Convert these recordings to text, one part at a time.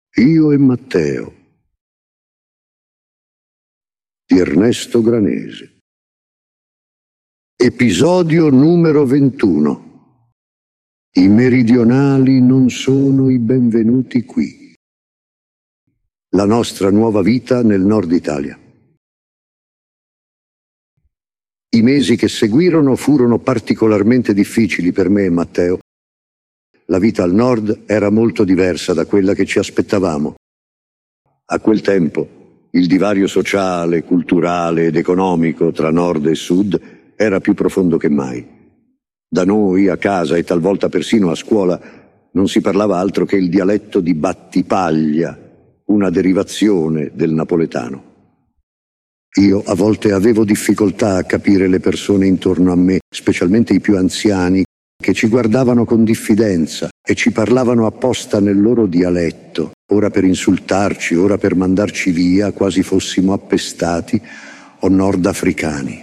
Io e Matteo di Ernesto Granesi. Episodio numero 21. I meridionali non sono i benvenuti qui. La nostra nuova vita nel nord Italia. I mesi che seguirono furono particolarmente difficili per me e Matteo. La vita al nord era molto diversa da quella che ci aspettavamo. A quel tempo il divario sociale, culturale ed economico tra nord e sud era più profondo che mai. Da noi, a casa e talvolta persino a scuola, non si parlava altro che il dialetto di Battipaglia, una derivazione del napoletano. Io a volte avevo difficoltà a capire le persone intorno a me, specialmente i più anziani, che ci guardavano con diffidenza e ci parlavano apposta nel loro dialetto, ora per insultarci, ora per mandarci via, quasi fossimo appestati o nordafricani.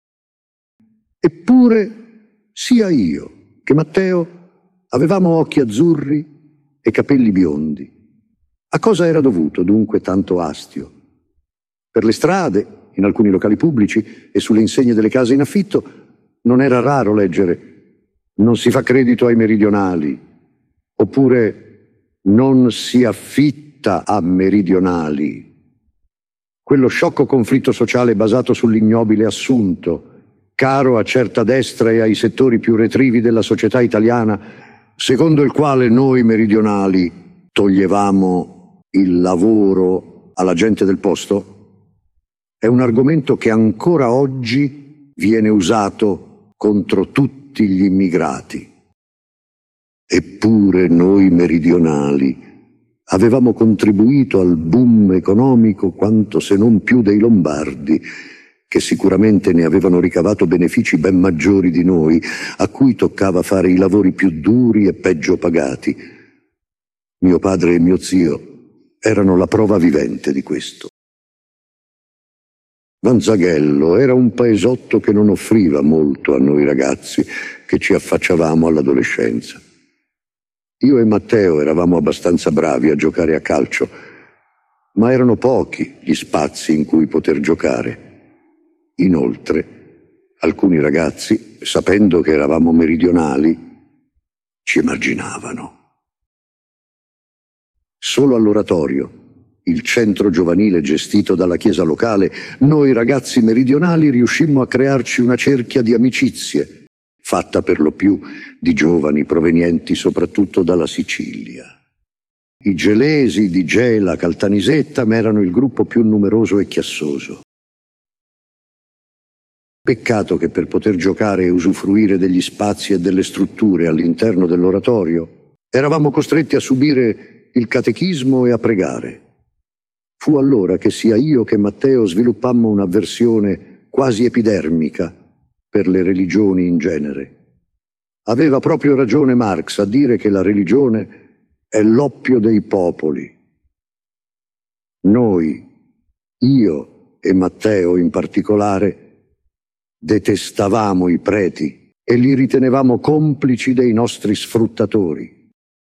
Eppure, sia io che Matteo avevamo occhi azzurri e capelli biondi. A cosa era dovuto dunque tanto astio? Per le strade, in alcuni locali pubblici e sulle insegne delle case in affitto non era raro leggere «Non si fa credito ai meridionali» oppure «Non si affitta a meridionali». Quello sciocco conflitto sociale basato sull'ignobile assunto, caro a certa destra e ai settori più retrivi della società italiana, secondo il quale noi meridionali toglievamo il lavoro alla gente del posto, è un argomento che ancora oggi viene usato contro tutti gli immigrati. Eppure noi meridionali avevamo contribuito al boom economico quanto se non più dei lombardi, che sicuramente ne avevano ricavato benefici ben maggiori di noi, a cui toccava fare i lavori più duri e peggio pagati. Mio padre e mio zio erano la prova vivente di questo. Vanzaghello era un paesotto che non offriva molto a noi ragazzi che ci affacciavamo all'adolescenza. Io e Matteo eravamo abbastanza bravi a giocare a calcio, ma erano pochi gli spazi in cui poter giocare. Inoltre, alcuni ragazzi, sapendo che eravamo meridionali, ci emarginavano. Solo all'oratorio, il centro giovanile gestito dalla chiesa locale, noi ragazzi meridionali riuscimmo a crearci una cerchia di amicizie, fatta per lo più di giovani provenienti soprattutto dalla Sicilia. I gelesi di Gela Caltanissetta erano il gruppo più numeroso e chiassoso. Peccato che per poter giocare e usufruire degli spazi e delle strutture all'interno dell'oratorio eravamo costretti a subire il catechismo e a pregare. Fu allora che sia io che Matteo sviluppammo un'avversione quasi epidermica per le religioni in genere. Aveva proprio ragione Marx a dire che la religione è l'oppio dei popoli. Noi, io e Matteo in particolare, detestavamo i preti e li ritenevamo complici dei nostri sfruttatori.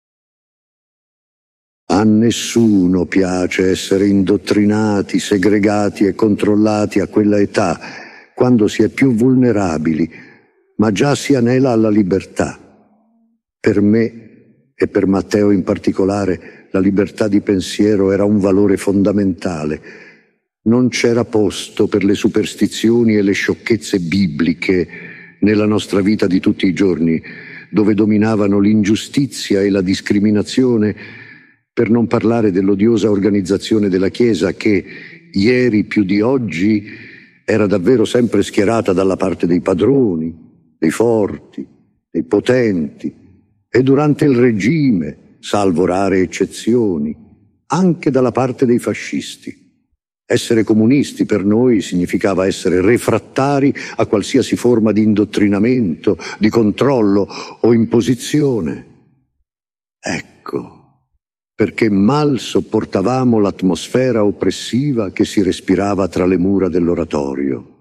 A nessuno piace essere indottrinati, segregati e controllati a quella età, quando si è più vulnerabili, ma già si anela alla libertà. Per me, e per Matteo in particolare, la libertà di pensiero era un valore fondamentale. Non c'era posto per le superstizioni e le sciocchezze bibliche nella nostra vita di tutti i giorni, dove dominavano l'ingiustizia e la discriminazione, per non parlare dell'odiosa organizzazione della Chiesa che, ieri più di oggi, era davvero sempre schierata dalla parte dei padroni, dei forti, dei potenti, e durante il regime, salvo rare eccezioni, anche dalla parte dei fascisti. Essere comunisti per noi significava essere refrattari a qualsiasi forma di indottrinamento, di controllo o imposizione. Ecco perché mal sopportavamo l'atmosfera oppressiva che si respirava tra le mura dell'oratorio.